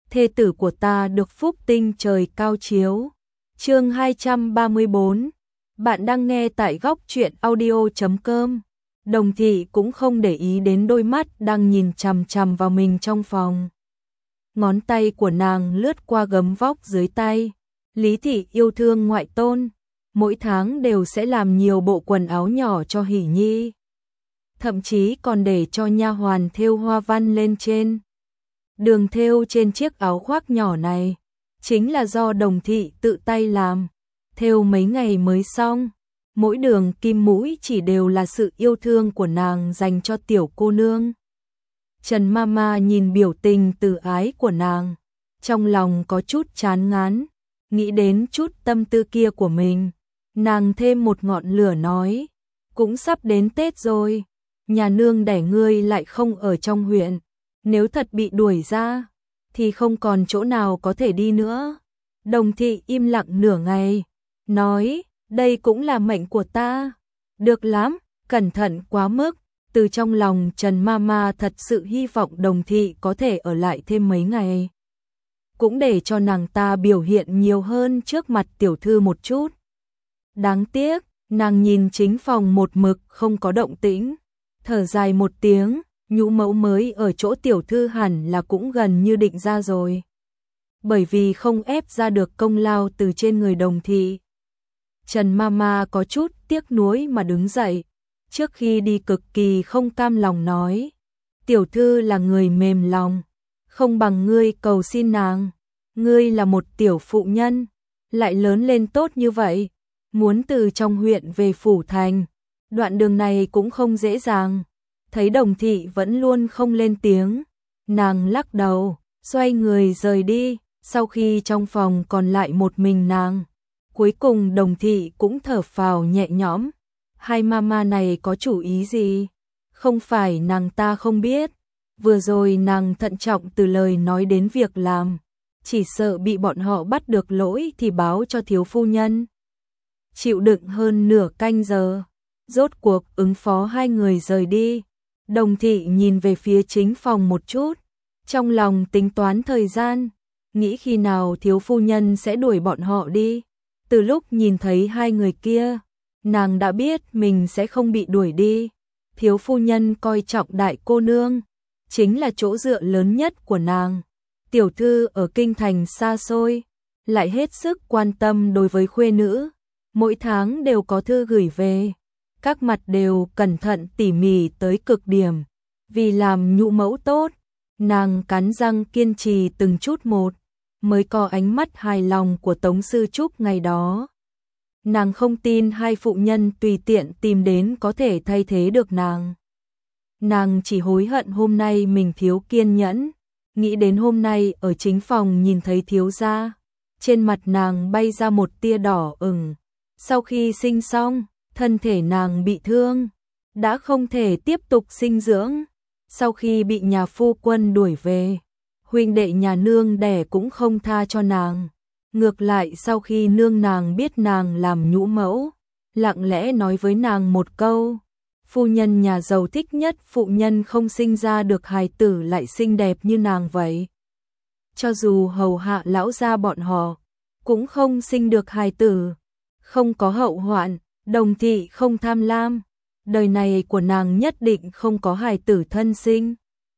thê tử của ta được phúc tinh trời cao chiếu. Chương 234. Bạn đang nghe tại góc truyện audio.com. Đồng Thị cũng không để ý đến đôi mắt đang nhìn chằm chằm vào mình trong phòng. Ngón tay của nàng lướt qua gấm vóc dưới tay. Lý Thị yêu thương ngoại tôn, mỗi tháng đều sẽ làm nhiều bộ quần áo nhỏ cho Hỷ Nhi. Thậm chí còn để cho nha hoàn thêu hoa văn lên trên. Đường thêu trên chiếc áo khoác nhỏ này chính là do Đồng Thị tự tay làm, thêu mấy ngày mới xong. Mỗi đường kim mũi chỉ đều là sự yêu thương của nàng dành cho tiểu cô nương. Trần Mama nhìn biểu tình từ ái của nàng, trong lòng có chút chán ngán, nghĩ đến chút tâm tư kia của mình. Nàng thêm một ngọn lửa nói, cũng sắp đến Tết rồi, nhà nương đẻ ngươi lại không ở trong huyện. Nếu thật bị đuổi ra, thì không còn chỗ nào có thể đi nữa. Đồng Thị im lặng nửa ngày, nói, đây cũng là mệnh của ta. Được lắm, cẩn thận quá mức. Từ trong lòng Trần Mama thật sự hy vọng Đồng Thị có thể ở lại thêm mấy ngày. Cũng để cho nàng ta biểu hiện nhiều hơn trước mặt tiểu thư một chút. Đáng tiếc, nàng nhìn chính phòng một mực không có động tĩnh. Thở dài một tiếng, nhũ mẫu mới ở chỗ tiểu thư hẳn là cũng gần như định ra rồi. Bởi vì không ép ra được công lao từ trên người Đồng Thị. Trần Mama có chút tiếc nuối mà đứng dậy. Trước khi đi cực kỳ không cam lòng nói, tiểu thư là người mềm lòng, không bằng ngươi cầu xin nàng. Ngươi là một tiểu phụ nhân, lại lớn lên tốt như vậy, muốn từ trong huyện về phủ thành, đoạn đường này cũng không dễ dàng. Thấy Đồng Thị vẫn luôn không lên tiếng, nàng lắc đầu, xoay người rời đi. Sau khi trong phòng còn lại một mình nàng, cuối cùng Đồng Thị cũng thở phào nhẹ nhõm. Hai mama này có chủ ý gì? Không phải nàng ta không biết. Vừa rồi nàng thận trọng từ lời nói đến việc làm, chỉ sợ bị bọn họ bắt được lỗi thì báo cho thiếu phu nhân. Chịu đựng hơn nửa canh giờ, rốt cuộc ứng phó hai người rời đi. Đồng Thị nhìn về phía chính phòng một chút, trong lòng tính toán thời gian, nghĩ khi nào thiếu phu nhân sẽ đuổi bọn họ đi. Từ lúc nhìn thấy hai người kia, nàng đã biết mình sẽ không bị đuổi đi. Thiếu phu nhân coi trọng đại cô nương, chính là chỗ dựa lớn nhất của nàng. Tiểu thư ở kinh thành xa xôi, lại hết sức quan tâm đối với khuê nữ, mỗi tháng đều có thư gửi về, các mặt đều cẩn thận tỉ mỉ tới cực điểm. Vì làm nhũ mẫu tốt, nàng cắn răng kiên trì từng chút một, mới có ánh mắt hài lòng của Tống Sư Trúc ngày đó. Nàng không tin hai phụ nhân tùy tiện tìm đến có thể thay thế được nàng. Nàng chỉ hối hận hôm nay mình thiếu kiên nhẫn, nghĩ đến hôm nay ở chính phòng nhìn thấy thiếu gia, trên mặt nàng bay ra một tia đỏ ửng. Sau khi sinh xong, thân thể nàng bị thương, đã không thể tiếp tục sinh dưỡng. Sau khi bị nhà phu quân đuổi về, huynh đệ nhà nương đẻ cũng không tha cho nàng. Ngược lại sau khi nương nàng biết nàng làm nhũ mẫu, lặng lẽ nói với nàng một câu, phu nhân nhà giàu thích nhất phụ nhân không sinh ra được hài tử lại xinh đẹp như nàng vậy. Cho dù hầu hạ lão gia bọn họ, cũng không sinh được hài tử. Không có hậu hoạn, Đồng Thị không tham lam, đời này của nàng nhất định không có hài tử thân sinh.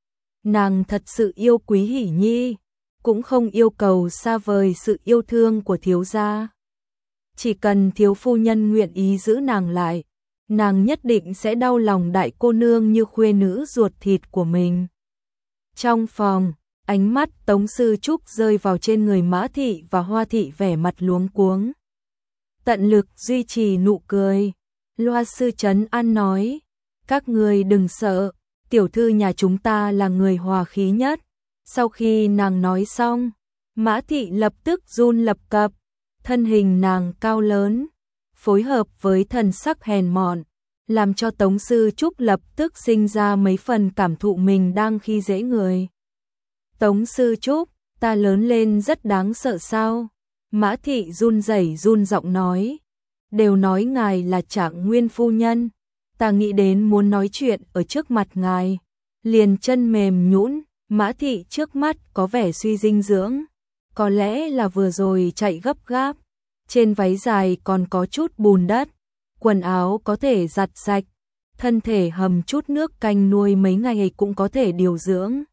Nàng thật sự yêu quý Hỷ Nhi, cũng không yêu cầu xa vời sự yêu thương của thiếu gia. Chỉ cần thiếu phu nhân nguyện ý giữ nàng lại, nàng nhất định sẽ đau lòng đại cô nương như khuê nữ ruột thịt của mình. Trong phòng, ánh mắt Tống Sư Trúc rơi vào trên người Mã Thị và Hoa Thị vẻ mặt luống cuống. Tận lực duy trì nụ cười, loa sư trấn an nói, các người đừng sợ, tiểu thư nhà chúng ta là người hòa khí nhất. Sau khi nàng nói xong, Mã Thị lập tức run lập cập, thân hình nàng cao lớn, phối hợp với thần sắc hèn mọn, làm cho Tống Sư Trúc lập tức sinh ra mấy phần cảm thụ mình đang khi dễ người. Tống Sư Trúc, ta lớn lên rất đáng sợ sao? Mã Thị run rẩy run giọng nói, đều nói ngài là Trạng Nguyên phu nhân, ta nghĩ đến muốn nói chuyện ở trước mặt ngài, liền chân mềm nhũn, Mã thị trước mắt có vẻ suy dinh dưỡng, có lẽ là vừa rồi chạy gấp gáp, trên váy dài còn có chút bùn đất, quần áo có thể giặt sạch, thân thể hầm chút nước canh nuôi mấy ngày cũng có thể điều dưỡng.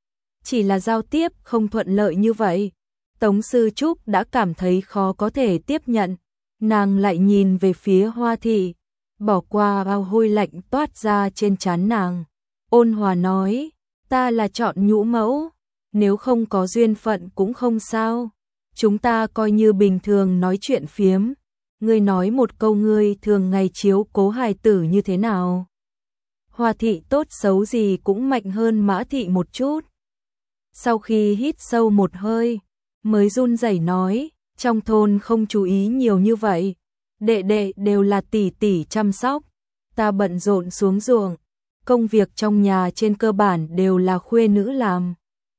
Chỉ là giao tiếp không thuận lợi như vậy, Tống Sư Trúc đã cảm thấy khó có thể tiếp nhận, nàng lại nhìn về phía Hoa thị, bỏ qua ao hôi lạnh toát ra trên trán nàng, ôn hòa nói, ta là chọn nhũ mẫu, nếu không có duyên phận cũng không sao, chúng ta coi như bình thường nói chuyện phiếm, ngươi nói một câu ngươi thường ngày chiếu cố hài tử như thế nào. Hoa thị tốt xấu gì cũng mạnh hơn Mã thị một chút. Sau khi hít sâu một hơi, mới run rẩy nói, trong thôn không chú ý nhiều như vậy, đệ đệ đều là tỷ tỷ chăm sóc, ta bận rộn xuống ruộng, công việc trong nhà trên cơ bản đều là khuê nữ làm.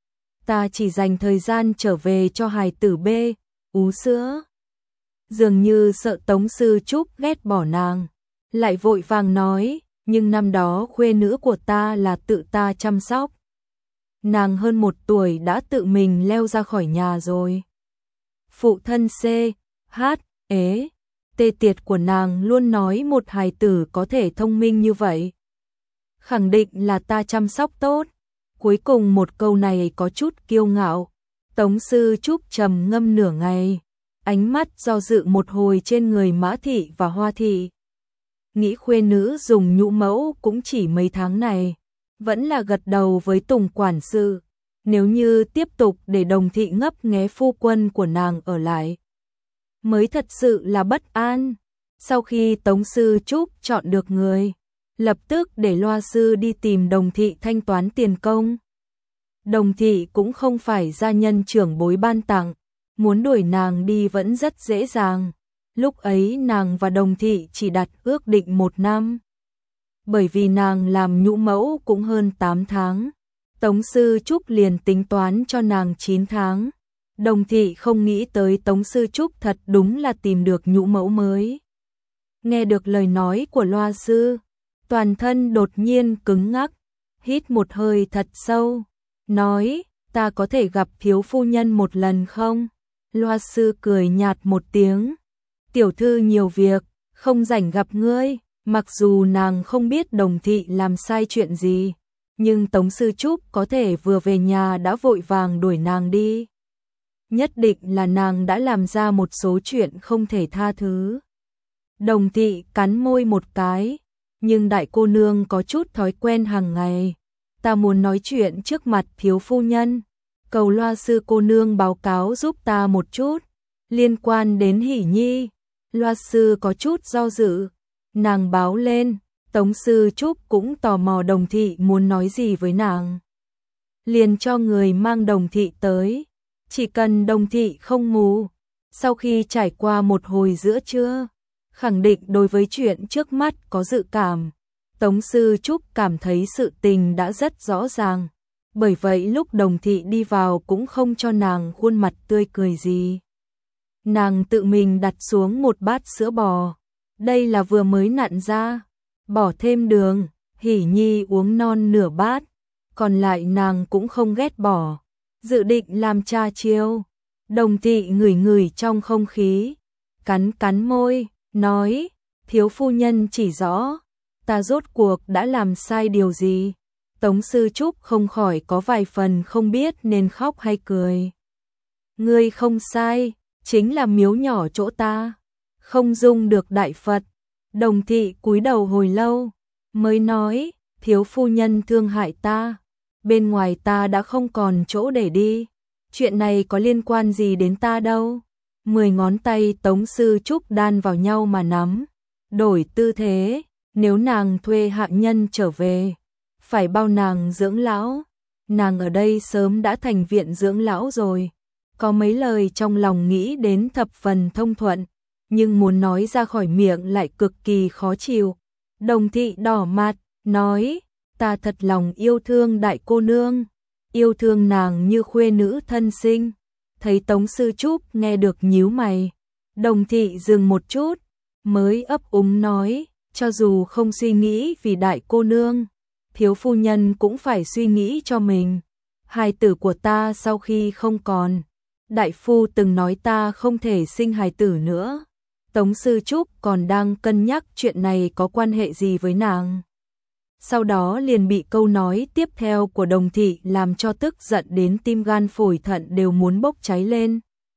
Ta chỉ dành thời gian trở về cho hài tử bê, ú sữa. Dường như sợ Tống Sư Trúc ghét bỏ nàng, lại vội vàng nói, nhưng năm đó khuê nữ của ta là tự ta chăm sóc. Nàng hơn 1 tuổi đã tự mình leo ra khỏi nhà rồi. Phụ thân C, H, ế, tê tiệt của nàng luôn nói một hài tử có thể thông minh như vậy. Khẳng định là ta chăm sóc tốt. Cuối cùng một câu này có chút kiêu ngạo. Tống Sư Trúc trầm ngâm nửa ngày, ánh mắt do dự một hồi trên người Mã thị và Hoa thị. Nghĩ khuê nữ dùng nhũ mẫu cũng chỉ mấy tháng này, vẫn là gật đầu với Tùng quản sự. Nếu như tiếp tục để Đồng thị ngấp nghé phu quân của nàng ở lại, mới thật sự là bất an. Sau khi Tống Sư Trúc chọn được người, lập tức để loa sư đi tìm Đồng thị thanh toán tiền công. Đồng thị cũng không phải gia nhân trưởng bối ban tặng, muốn đuổi nàng đi vẫn rất dễ dàng. Lúc ấy nàng và Đồng thị chỉ đặt ước định 1 năm. Bởi vì nàng làm nhũ mẫu cũng hơn 8 tháng, Tống Sư Trúc liền tính toán cho nàng 9 tháng. Đồng thị không nghĩ tới Tống Sư Trúc thật đúng là tìm được nhũ mẫu mới. Nghe được lời nói của loa sư, toàn thân đột nhiên cứng ngắc, hít một hơi thật sâu, nói, ta có thể gặp thiếu phu nhân một lần không? Loa sư cười nhạt một tiếng, tiểu thư nhiều việc, không rảnh gặp ngươi. Mặc dù nàng không biết Đồng thị làm sai chuyện gì, nhưng Tống Sư Trúc có thể vừa về nhà đã vội vàng đuổi nàng đi. Nhất định là nàng đã làm ra một số chuyện không thể tha thứ. Đồng thị cắn môi một cái, nhưng đại cô nương có chút thói quen hàng ngày. Ta muốn nói chuyện trước mặt thiếu phu nhân, cầu loa sư cô nương báo cáo giúp ta một chút, liên quan đến Hỷ Nhi. Loa sư có chút do dự. Nàng báo lên, Tống Sư Trúc cũng tò mò Đồng thị muốn nói gì với nàng. Liền cho người mang Đồng thị tới, chỉ cần Đồng thị không mù. Sau khi trải qua một hồi giữa trưa, khẳng định đối với chuyện trước mắt có dự cảm, Tống Sư Trúc cảm thấy sự tình đã rất rõ ràng. Bởi vậy lúc Đồng thị đi vào cũng không cho nàng khuôn mặt tươi cười gì. Nàng tự mình đặt xuống một bát sữa bò. Đây là vừa mới nặn ra, bỏ thêm đường, Hỷ Nhi uống non nửa bát, còn lại nàng cũng không ghét bỏ, dự định làm trà chiều. Đồng thị ngửi ngửi trong không khí, cắn cắn môi, nói, thiếu phu nhân chỉ rõ, ta rốt cuộc đã làm sai điều gì. Tống Sư Trúc không khỏi có vài phần không biết nên khóc hay cười. Ngươi không sai, chính là miếu nhỏ chỗ ta không dung được đại Phật. Đồng thị cúi đầu hồi lâu, mới nói, thiếu phu nhân thương hại ta, bên ngoài ta đã không còn chỗ để đi, chuyện này có liên quan gì đến ta đâu. 10 ngón tay Tống Sư Trúc đan vào nhau mà nắm, đổi tư thế, nếu nàng thuê hạ nhân trở về, phải bao nàng dưỡng lão, nàng ở đây sớm đã thành viện dưỡng lão rồi. Có mấy lời trong lòng nghĩ đến thập phần thông thuận, nhưng muốn nói ra khỏi miệng lại cực kỳ khó chịu. Đồng thị đỏ mặt, nói, ta thật lòng yêu thương đại cô nương, yêu thương nàng như khuê nữ thân sinh. Thấy Tống Sư Trúc nghe được nhíu mày, Đồng thị dừng một chút, mới ấp úng nói, cho dù không suy nghĩ vì đại cô nương, thiếu phu nhân cũng phải suy nghĩ cho mình. hài tử của ta sau khi không còn, đại phu từng nói ta không thể sinh hài tử nữa. Tống Sư Trúc còn đang cân nhắc chuyện này có quan hệ gì với nàng. Sau đó liền bị câu nói tiếp theo của Đồng Thị làm cho tức giận đến tim gan phổi thận đều muốn bốc cháy lên.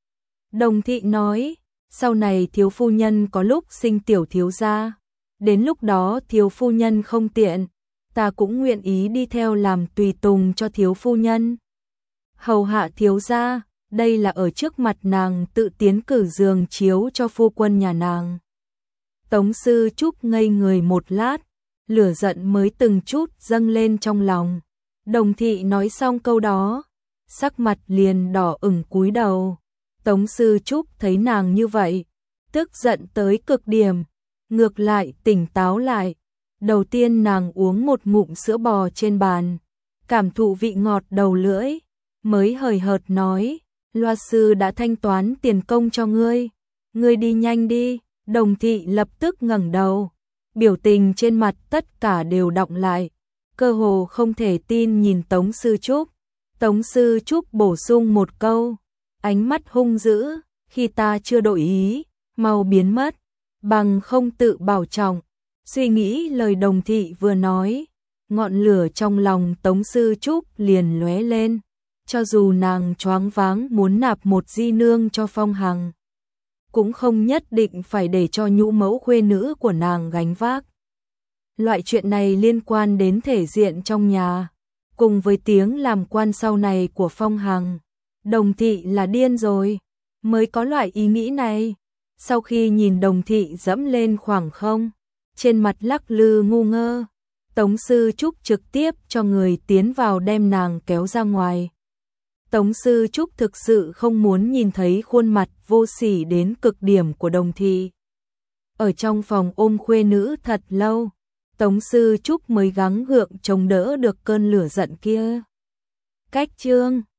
Đồng Thị nói, sau này thiếu phu nhân có lúc sinh tiểu thiếu gia, đến lúc đó thiếu phu nhân không tiện, ta cũng nguyện ý đi theo làm tùy tùng cho thiếu phu nhân. Hầu hạ thiếu gia, đây là ở trước mặt nàng tự tiến cử giường chiếu cho phu quân nhà nàng. Tống Sư Trúc ngây người một lát, lửa giận mới từng chút dâng lên trong lòng. Đồng Thị nói xong câu đó, sắc mặt liền đỏ ửng cúi đầu. Tống Sư Trúc thấy nàng như vậy, tức giận tới cực điểm, ngược lại tỉnh táo lại. Đầu tiên nàng uống một ngụm sữa bò trên bàn, cảm thụ vị ngọt đầu lưỡi, mới hời hợt nói, Loa sư đã thanh toán tiền công cho ngươi đi nhanh đi. Đồng Thị lập tức ngẩng đầu, biểu tình trên mặt tất cả đều đọng lại, cơ hồ không thể tin nhìn Tống Sư Trúc. Tống Sư Trúc bổ sung một câu, ánh mắt hung dữ, khi ta chưa đổi ý, mau biến mất, bằng không tự bảo trọng. Suy nghĩ lời Đồng Thị vừa nói, ngọn lửa trong lòng Tống Sư Trúc liền lóe lên, cho dù nàng choáng váng muốn nạp một di nương cho Phong Hằng, cũng không nhất định phải để cho nhũ mẫu khuê nữ của nàng gánh vác. Loại chuyện này liên quan đến thể diện trong nhà, cùng với tiếng làm quan sau này của Phong Hằng. Đồng Thị là điên rồi, mới có loại ý nghĩ này. Sau khi nhìn Đồng Thị dẫm lên khoảng không, trên mặt lắc lư ngu ngơ, Tống Sư Trúc trực tiếp cho người tiến vào đem nàng kéo ra ngoài. Tống Sư Trúc thực sự không muốn nhìn thấy khuôn mặt vô sỉ đến cực điểm của Đồng Thị. Ở trong phòng ôm khuê nữ thật lâu, Tống Sư Trúc mới gắng gượng chống đỡ được cơn lửa giận kia. Cách chương